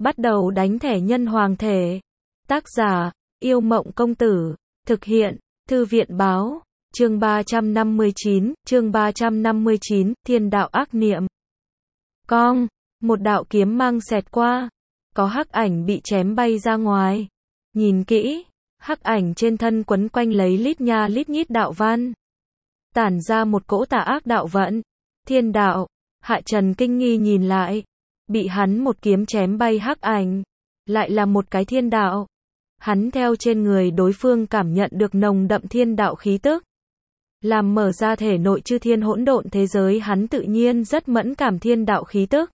Bắt đầu đánh thẻ nhân hoàng thể. Tác giả, Yêu Mộng Công Tử. Thực hiện, Thư viện Báo. Chương 359, Thiên đạo ác niệm. Cong, một đạo kiếm mang xẹt qua. Có hắc ảnh bị chém bay ra ngoài. Nhìn kỹ, hắc ảnh trên thân quấn quanh lấy lít nha lít nhít đạo văn. Tản ra một cỗ tà ác đạo vận. Thiên đạo. Hạ Trần kinh nghi nhìn lại. Bị hắn một kiếm chém bay hắc ảnh. Lại là một cái thiên đạo. Hắn theo trên người đối phương cảm nhận được nồng đậm thiên đạo khí tức. Làm mở ra thể nội chư thiên hỗn độn thế giới, hắn tự nhiên rất mẫn cảm thiên đạo khí tức.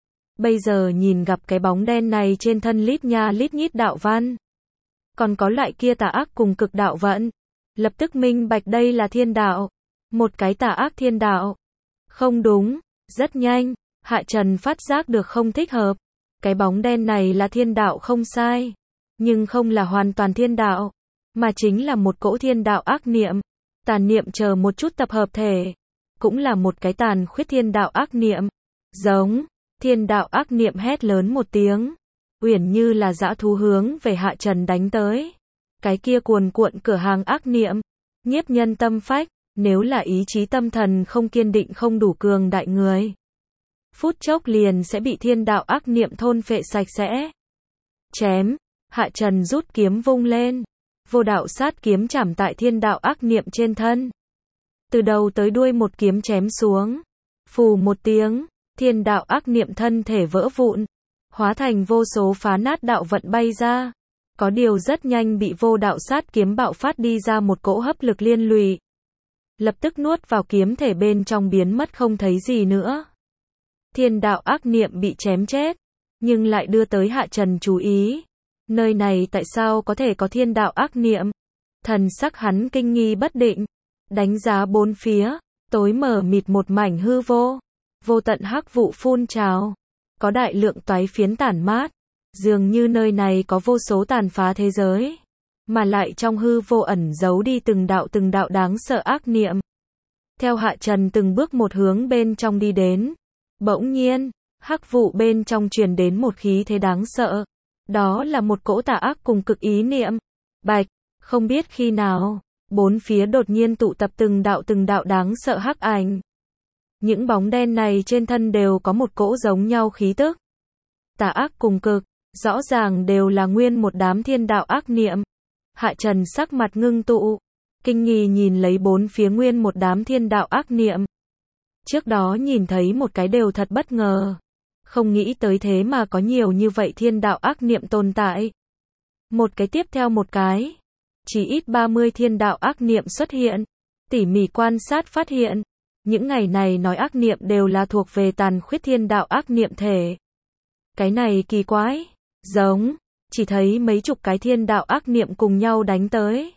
Bây giờ nhìn gặp cái bóng đen này trên thân lít nha lít nhít đạo văn. Còn có loại kia tà ác cùng cực đạo vận. Lập tức minh bạch đây là thiên đạo. Một cái tà ác thiên đạo. Không đúng, rất nhanh, Hạ Trần phát giác được không thích hợp. Cái bóng đen này là thiên đạo không sai. Nhưng không là hoàn toàn thiên đạo. Mà chính là một cỗ thiên đạo ác niệm. Tàn niệm chờ một chút tập hợp thể. Cũng là một cái tàn khuyết thiên đạo ác niệm. Giống, thiên đạo ác niệm hét lớn một tiếng. Uyển như là dã thú hướng về Hạ Trần đánh tới. Cái kia cuồn cuộn cửa hàng ác niệm. Nhiếp nhân tâm phách. Nếu là ý chí tâm thần không kiên định không đủ cường đại người. Phút chốc liền sẽ bị thiên đạo ác niệm thôn phệ sạch sẽ. Chém. Hạ Trần rút kiếm vung lên. Vô đạo sát kiếm chảm tại thiên đạo ác niệm trên thân. Từ đầu tới đuôi một kiếm chém xuống. Phù một tiếng, thiên đạo ác niệm thân thể vỡ vụn. Hóa thành vô số phá nát đạo vận bay ra. Có điều rất nhanh bị vô đạo sát kiếm bạo phát đi ra một cỗ hấp lực liên lụy. Lập tức nuốt vào kiếm thể bên trong biến mất không thấy gì nữa. Thiên đạo ác niệm bị chém chết. Nhưng lại đưa tới Hạ Trần chú ý. Nơi này tại sao có thể có thiên đạo ác niệm? Thần sắc hắn kinh nghi bất định. Đánh giá bốn phía. Tối mờ mịt một mảnh hư vô. Vô tận hắc vụ phun trào. Có đại lượng toái phiến tản mát. Dường như nơi này có vô số tàn phá thế giới. Mà lại trong hư vô ẩn giấu đi từng đạo đáng sợ ác niệm. Theo Hạ Trần từng bước một hướng bên trong đi đến. Bỗng nhiên, hắc vụ bên trong truyền đến một khí thế đáng sợ. Đó là một cỗ tà ác cùng cực ý niệm. Bạch, không biết khi nào, bốn phía đột nhiên tụ tập từng đạo đáng sợ hắc ảnh. Những bóng đen này trên thân đều có một cỗ giống nhau khí tức. Tà ác cùng cực, rõ ràng đều là nguyên một đám thiên đạo ác niệm. Hạ Trần sắc mặt ngưng tụ, kinh nghi nhìn lấy bốn phía nguyên một đám thiên đạo ác niệm. Trước đó nhìn thấy một cái đều thật bất ngờ. Không nghĩ tới thế mà có nhiều như vậy thiên đạo ác niệm tồn tại. Một cái tiếp theo một cái. Chỉ ít 30 thiên đạo ác niệm xuất hiện. Tỉ mỉ quan sát phát hiện. Những ngày này nói ác niệm đều là thuộc về tàn khuyết thiên đạo ác niệm thể. Cái này kỳ quái. Giống. Chỉ thấy mấy chục cái thiên đạo ác niệm cùng nhau đánh tới.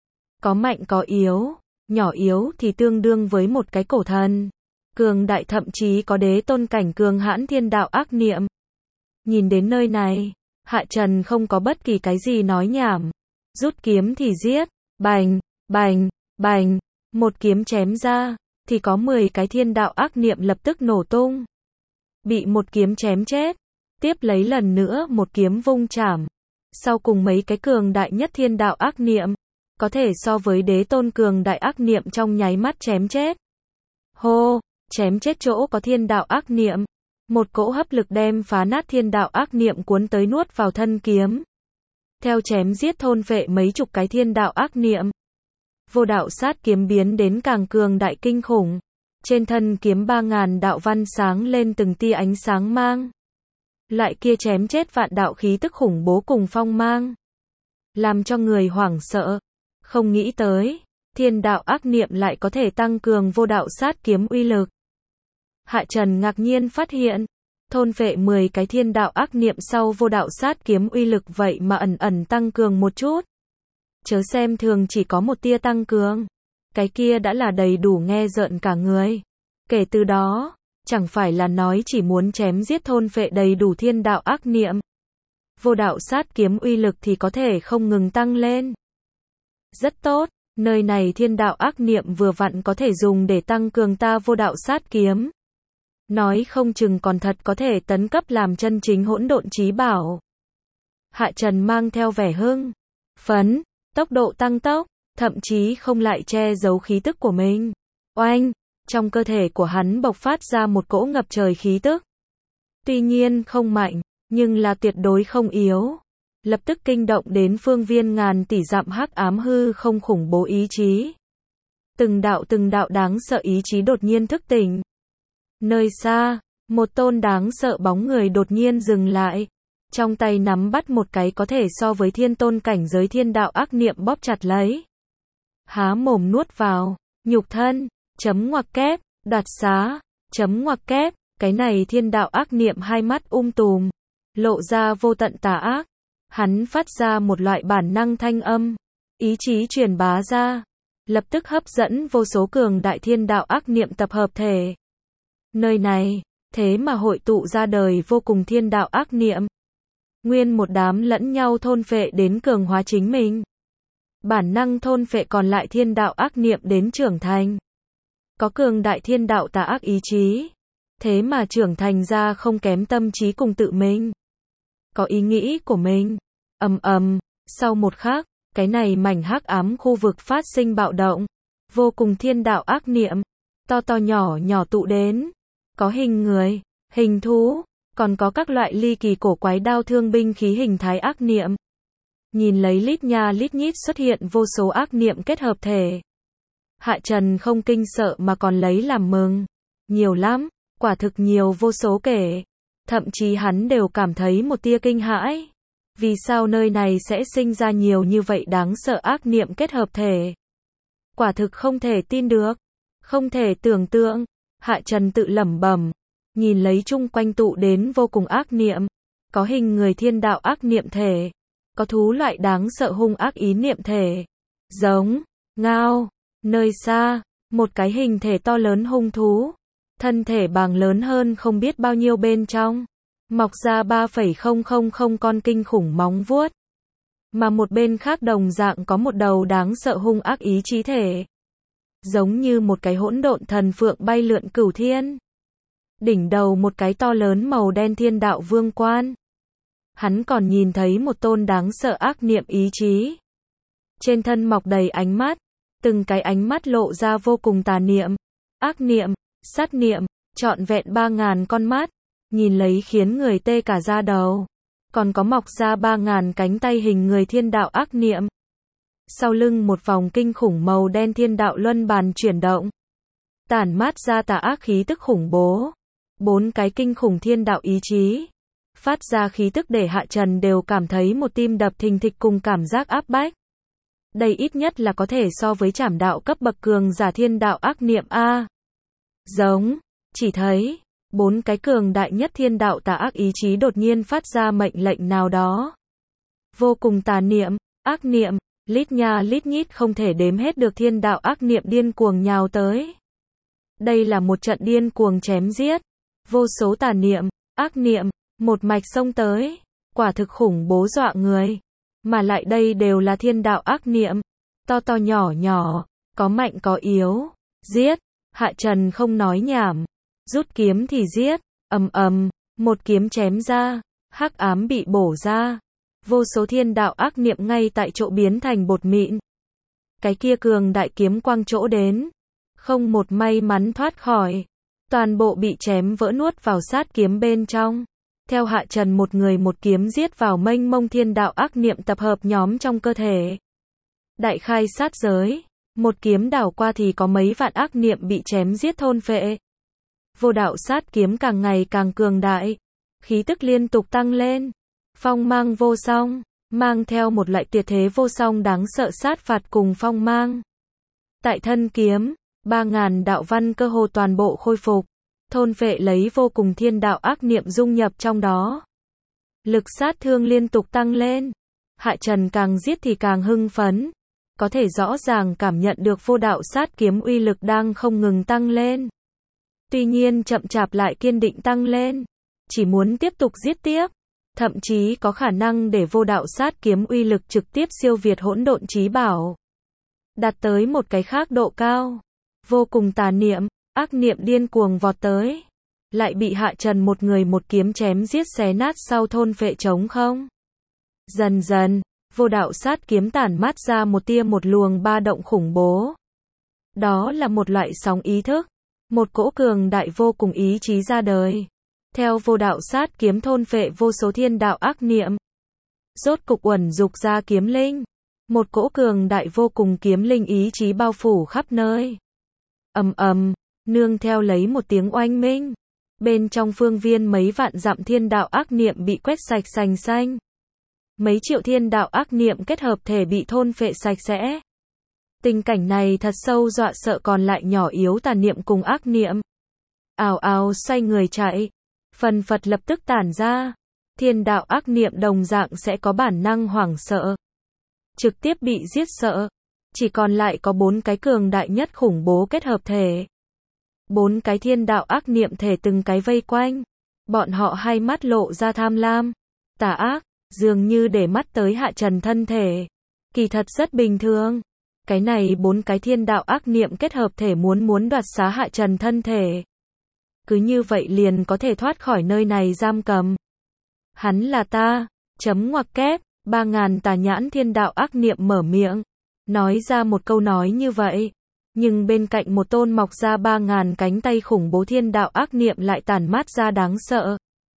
Có mạnh có yếu. Nhỏ yếu thì tương đương với một cái cổ thần. Cường đại thậm chí có đế tôn cảnh cường hãn thiên đạo ác niệm. Nhìn đến nơi này, Hạ Trần không có bất kỳ cái gì nói nhảm. Rút kiếm thì giết. Bành, bành, bành. Một kiếm chém ra, thì có 10 cái thiên đạo ác niệm lập tức nổ tung. Bị một kiếm chém chết. Tiếp lấy lần nữa một kiếm vung chảm. Sau cùng mấy cái cường đại nhất thiên đạo ác niệm. Có thể so với đế tôn cường đại ác niệm trong nháy mắt chém chết. Hô, chém chết chỗ có thiên đạo ác niệm. Một cỗ hấp lực đem phá nát thiên đạo ác niệm cuốn tới nuốt vào thân kiếm. Theo chém giết thôn phệ mấy chục cái thiên đạo ác niệm. Vô đạo sát kiếm biến đến càng cường đại kinh khủng. Trên thân kiếm 3000 đạo văn sáng lên từng tia ánh sáng mang. Lại kia chém chết vạn đạo khí tức khủng bố cùng phong mang. Làm cho người hoảng sợ. Không nghĩ tới, thiên đạo ác niệm lại có thể tăng cường vô đạo sát kiếm uy lực. Hạ Trần ngạc nhiên phát hiện, thôn phệ 10 cái thiên đạo ác niệm sau vô đạo sát kiếm uy lực vậy mà ẩn tăng cường một chút. Chớ xem thường chỉ có một tia tăng cường. Cái kia đã là đầy đủ nghe rợn cả người. Kể từ đó, chẳng phải là nói chỉ muốn chém giết thôn phệ đầy đủ thiên đạo ác niệm. Vô đạo sát kiếm uy lực thì có thể không ngừng tăng lên. Rất tốt, nơi này thiên đạo ác niệm vừa vặn có thể dùng để tăng cường ta vô đạo sát kiếm. nói không chừng còn thật có thể tấn cấp làm chân chính hỗn độn chí bảo. Hạ Trần mang theo vẻ hưng phấn, tốc độ tăng tốc, thậm chí không lại che giấu khí tức của mình. Oanh, trong cơ thể của hắn bộc phát ra một cỗ ngập trời khí tức. Tuy nhiên không mạnh, nhưng là tuyệt đối không yếu. Lập tức kinh động đến phương viên ngàn tỷ dặm hắc ám hư không khủng bố ý chí. Từng đạo đáng sợ ý chí đột nhiên thức tỉnh. Nơi xa, một tôn đáng sợ bóng người đột nhiên dừng lại. Trong tay nắm bắt một cái có thể so với thiên tôn cảnh giới thiên đạo ác niệm bóp chặt lấy. Há mồm nuốt vào, nhục thân, chấm ngoặc kép, đoạt xá, chấm ngoặc kép, cái này thiên đạo ác niệm hai mắt tùm, lộ ra vô tận tà ác. Hắn phát ra một loại bản năng thanh âm, ý chí truyền bá ra, lập tức hấp dẫn vô số cường đại thiên đạo ác niệm tập hợp thể. Nơi này, thế mà hội tụ ra đời vô cùng thiên đạo ác niệm. Nguyên một đám lẫn nhau thôn phệ đến cường hóa chính mình. Bản năng thôn phệ còn lại thiên đạo ác niệm đến trưởng thành. Có cường đại thiên đạo tà ác ý chí. Thế mà trưởng thành ra không kém tâm trí cùng tự mình. Có ý nghĩ của mình. Sau một khắc, cái này mảnh hắc ám khu vực phát sinh bạo động. Vô cùng thiên đạo ác niệm. To nhỏ tụ đến. Có hình người, hình thú, còn có các loại ly kỳ cổ quái đao thương binh khí hình thái ác niệm. Nhìn lấy lít nha lít nhít xuất hiện vô số ác niệm kết hợp thể. Hạ Trần không kinh sợ mà còn lấy làm mừng. Nhiều lắm, quả thực nhiều vô số kể. Thậm chí hắn đều cảm thấy một tia kinh hãi. Vì sao nơi này sẽ sinh ra nhiều như vậy đáng sợ ác niệm kết hợp thể? Quả thực không thể tin được. Không thể tưởng tượng. Hạ Trần tự lẩm bẩm. Nhìn lấy chung quanh tụ đến vô cùng ác niệm. Có hình người thiên đạo ác niệm thể. Có thú loại đáng sợ hung ác ý niệm thể. Giống, ngao. Nơi xa, một cái hình thể to lớn hung thú. Thân thể bàng lớn hơn không biết bao nhiêu bên trong. Mọc ra 3,000 con kinh khủng móng vuốt. Mà một bên khác đồng dạng có một đầu đáng sợ hung ác ý chí thể. Giống như một cái hỗn độn thần phượng bay lượn cửu thiên. Đỉnh đầu một cái to lớn màu đen thiên đạo vương quan. Hắn còn nhìn thấy một tôn đáng sợ ác niệm ý chí. Trên thân mọc đầy ánh mắt. Từng cái ánh mắt lộ ra vô cùng tà niệm, ác niệm, sát niệm, trọn vẹn 3.000 con mắt. Nhìn lấy khiến người tê cả da đầu. Còn có mọc ra 3.000 cánh tay hình người thiên đạo ác niệm. Sau lưng một vòng kinh khủng màu đen thiên đạo luân bàn chuyển động. Tản mát ra tà ác khí tức khủng bố. 4 cái kinh khủng thiên đạo ý chí. Phát ra khí tức để Hạ Trần đều cảm thấy một tim đập thình thịch cùng cảm giác áp bách. Đây ít nhất là có thể so với trảm đạo cấp bậc cường giả thiên đạo ác niệm A. Giống, chỉ thấy 4 cái cường đại nhất thiên đạo tà ác ý chí đột nhiên phát ra mệnh lệnh nào đó. Vô cùng tà niệm, ác niệm, lít nha lít nhít không thể đếm hết được thiên đạo ác niệm điên cuồng nhào tới. Đây là một trận điên cuồng chém giết. Vô số tà niệm, ác niệm, một mạch xông tới. Quả thực khủng bố dọa người. Mà lại đây đều là thiên đạo ác niệm. To nhỏ, có mạnh có yếu. Giết, Hạ Trần không nói nhảm. Rút kiếm thì giết, một kiếm chém ra, hắc ám bị bổ ra. Vô số thiên đạo ác niệm ngay tại chỗ biến thành bột mịn. Cái kia cường đại kiếm quang chỗ đến. Không một may mắn thoát khỏi. Toàn bộ bị chém vỡ nuốt vào sát kiếm bên trong. Theo Hạ Trần một người một kiếm giết vào mênh mông thiên đạo ác niệm tập hợp nhóm trong cơ thể. Đại khai sát giới. Một kiếm đảo qua thì có mấy vạn ác niệm bị chém giết thôn phệ. Vô đạo sát kiếm càng ngày càng cường đại. Khí tức liên tục tăng lên. Phong mang vô song. Mang theo một loại tuyệt thế vô song đáng sợ sát phạt cùng phong mang. Tại thân kiếm, 3.000 đạo văn cơ hồ toàn bộ khôi phục. Thôn phệ lấy vô cùng thiên đạo ác niệm dung nhập trong đó. Lực sát thương liên tục tăng lên. Hạ Trần càng giết thì càng hưng phấn. Có thể rõ ràng cảm nhận được vô đạo sát kiếm uy lực đang không ngừng tăng lên. Tuy nhiên chậm chạp lại kiên định tăng lên. Chỉ muốn tiếp tục giết tiếp. Thậm chí có khả năng để vô đạo sát kiếm uy lực trực tiếp siêu việt hỗn độn chí bảo. Đạt tới một cái khác độ cao. Vô cùng tà niệm, ác niệm điên cuồng vọt tới. lại bị Hạ Trần một người một kiếm chém giết xé nát sau thôn phệ trống không. Dần dần, vô đạo sát kiếm tản mát ra một luồng ba động khủng bố. Đó là một loại sóng ý thức, một cỗ cường đại vô cùng ý chí ra đời. Theo vô đạo sát kiếm thôn phệ vô số thiên đạo ác niệm, rốt cục uẩn dục ra kiếm linh. Một cỗ cường đại vô cùng kiếm linh ý chí bao phủ khắp nơi. Ầm ầm, nương theo lấy một tiếng oanh minh. Bên trong phương viên mấy vạn dặm thiên đạo ác niệm bị quét sạch sành xanh. Mấy triệu thiên đạo ác niệm kết hợp thể bị thôn phệ sạch sẽ. Tình cảnh này thật sâu dọa sợ còn lại nhỏ yếu tà niệm cùng ác niệm. Ào ào xoay người chạy. Phần phật lập tức tản ra. Thiên đạo ác niệm đồng dạng sẽ có bản năng hoảng sợ. Trực tiếp bị giết sợ. Chỉ còn lại có 4 cái cường đại nhất khủng bố kết hợp thể. 4 cái thiên đạo ác niệm thể từng cái vây quanh. Bọn họ hai mắt lộ ra tham lam, tà ác, dường như để mắt tới Hạ Trần thân thể. Kỳ thật rất bình thường. Cái này 4 cái thiên đạo ác niệm kết hợp thể muốn đoạt xá Hạ Trần thân thể. Cứ như vậy liền có thể thoát khỏi nơi này giam cầm. Hắn là ta, chấm ngoặc kép, 3000 tà nhãn thiên đạo ác niệm mở miệng. Nói ra một câu nói như vậy. Nhưng bên cạnh một tôn mọc ra 3000 cánh tay khủng bố thiên đạo ác niệm lại tản mát ra đáng sợ.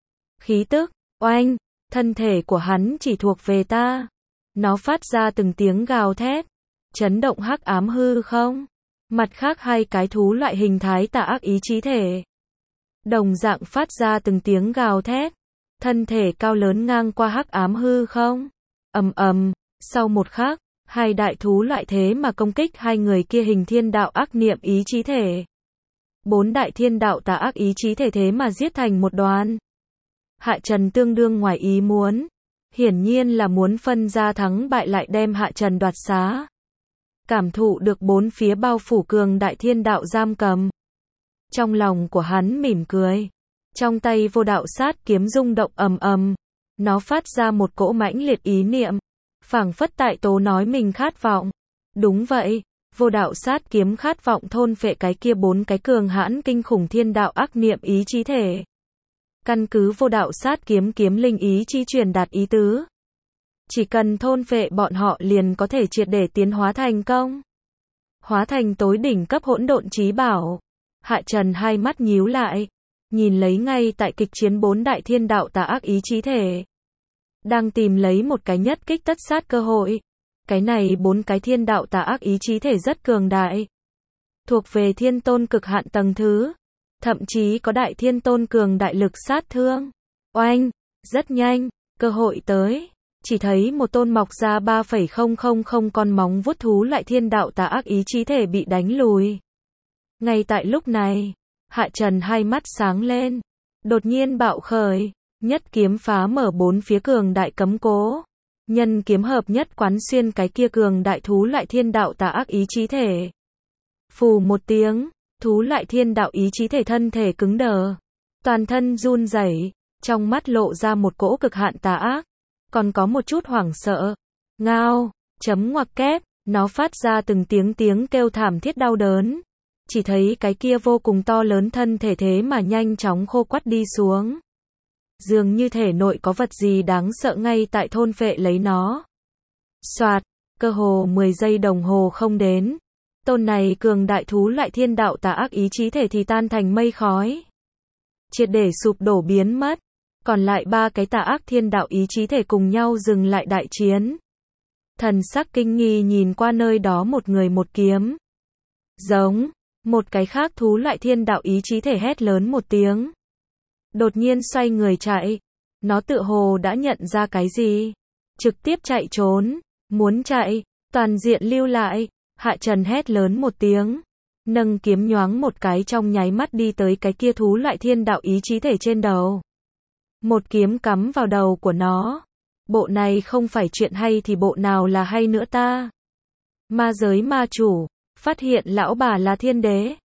Khí tức, oanh, thân thể của hắn chỉ thuộc về ta. Nó phát ra từng tiếng gào thét, chấn động hắc ám hư không. Mặt khác hai cái thú loại hình thái tà ác ý chí thể. Đồng dạng phát ra từng tiếng gào thét. Thân thể cao lớn ngang qua hắc ám hư không. Ầm ầm, sau một khắc, hai đại thú loại thế mà công kích hai người kia hình thiên đạo ác niệm ý chí thể. 4 đại thiên đạo tà ác ý chí thể thế mà giết thành một đoàn. Hạ Trần tương đương ngoài ý muốn. Hiển nhiên là muốn phân ra thắng bại lại đem Hạ Trần đoạt xá. Cảm thụ được 4 phía bao phủ cường đại thiên đạo giam cầm. Trong lòng của hắn mỉm cười. Trong tay vô đạo sát kiếm rung động ầm ầm. Nó phát ra một cỗ mãnh liệt ý niệm. Phảng phất tại tố nói mình khát vọng. Đúng vậy, vô đạo sát kiếm khát vọng thôn phệ cái kia 4 cái cường hãn kinh khủng thiên đạo ác niệm ý chí thể. Căn cứ vô đạo sát kiếm kiếm linh ý chi truyền đạt ý tứ. Chỉ cần thôn phệ bọn họ liền có thể triệt để tiến hóa thành công. Hóa thành tối đỉnh cấp hỗn độn chí bảo. Hạ Trần hai mắt nhíu lại. Nhìn lấy ngay tại kịch chiến 4 đại thiên đạo tà ác ý chí thể. Đang tìm lấy một cái nhất kích tất sát cơ hội. Cái này 4 cái thiên đạo tà ác ý chí thể rất cường đại. Thuộc về thiên tôn cực hạn tầng thứ. Thậm chí có đại thiên tôn cường đại lực sát thương. Oanh, rất nhanh, cơ hội tới. Chỉ thấy một tôn mọc ra 3,000 con móng vuốt thú lại thiên đạo tà ác ý chí thể bị đánh lùi. Ngay tại lúc này, Hạ Trần hai mắt sáng lên. Đột nhiên bạo khởi. Nhất kiếm phá mở 4 phía cường đại cấm cố. Nhân kiếm hợp nhất quán xuyên cái kia cường đại thú lại thiên đạo tà ác ý chí thể. Phù một tiếng, thú lại thiên đạo ý chí thể thân thể cứng đờ. Toàn thân run rẩy, trong mắt lộ ra một cỗ cực hạn tà ác. Còn có một chút hoảng sợ. Ngao, chấm ngoặc kép, nó phát ra từng tiếng kêu thảm thiết đau đớn. Chỉ thấy cái kia vô cùng to lớn thân thể thế mà nhanh chóng khô quắt đi xuống. Dường như thể nội có vật gì đáng sợ ngay tại thôn phệ lấy nó. Soạt, cơ hồ 10 giây đồng hồ không đến. Tôn này cường đại thú lại thiên đạo tà ác ý chí thể thì tan thành mây khói. Triệt để sụp đổ biến mất. Còn lại 3 cái tà ác thiên đạo ý chí thể cùng nhau dừng lại đại chiến. Thần sắc kinh nghi nhìn qua nơi đó một người một kiếm. Giống, một cái khác thú lại thiên đạo ý chí thể hét lớn một tiếng. Đột nhiên xoay người chạy. Nó tựa hồ đã nhận ra cái gì. Trực tiếp chạy trốn. Muốn chạy. Toàn diện lưu lại. Hạ Trần hét lớn một tiếng. Nâng kiếm nhoáng một cái trong nháy mắt đi tới cái kia thú lại thiên đạo ý chí thể trên đầu. Một kiếm cắm vào đầu của nó. Bộ này không phải chuyện hay thì bộ nào là hay nữa ta. Ma giới ma chủ. Phát hiện lão bà là thiên đế.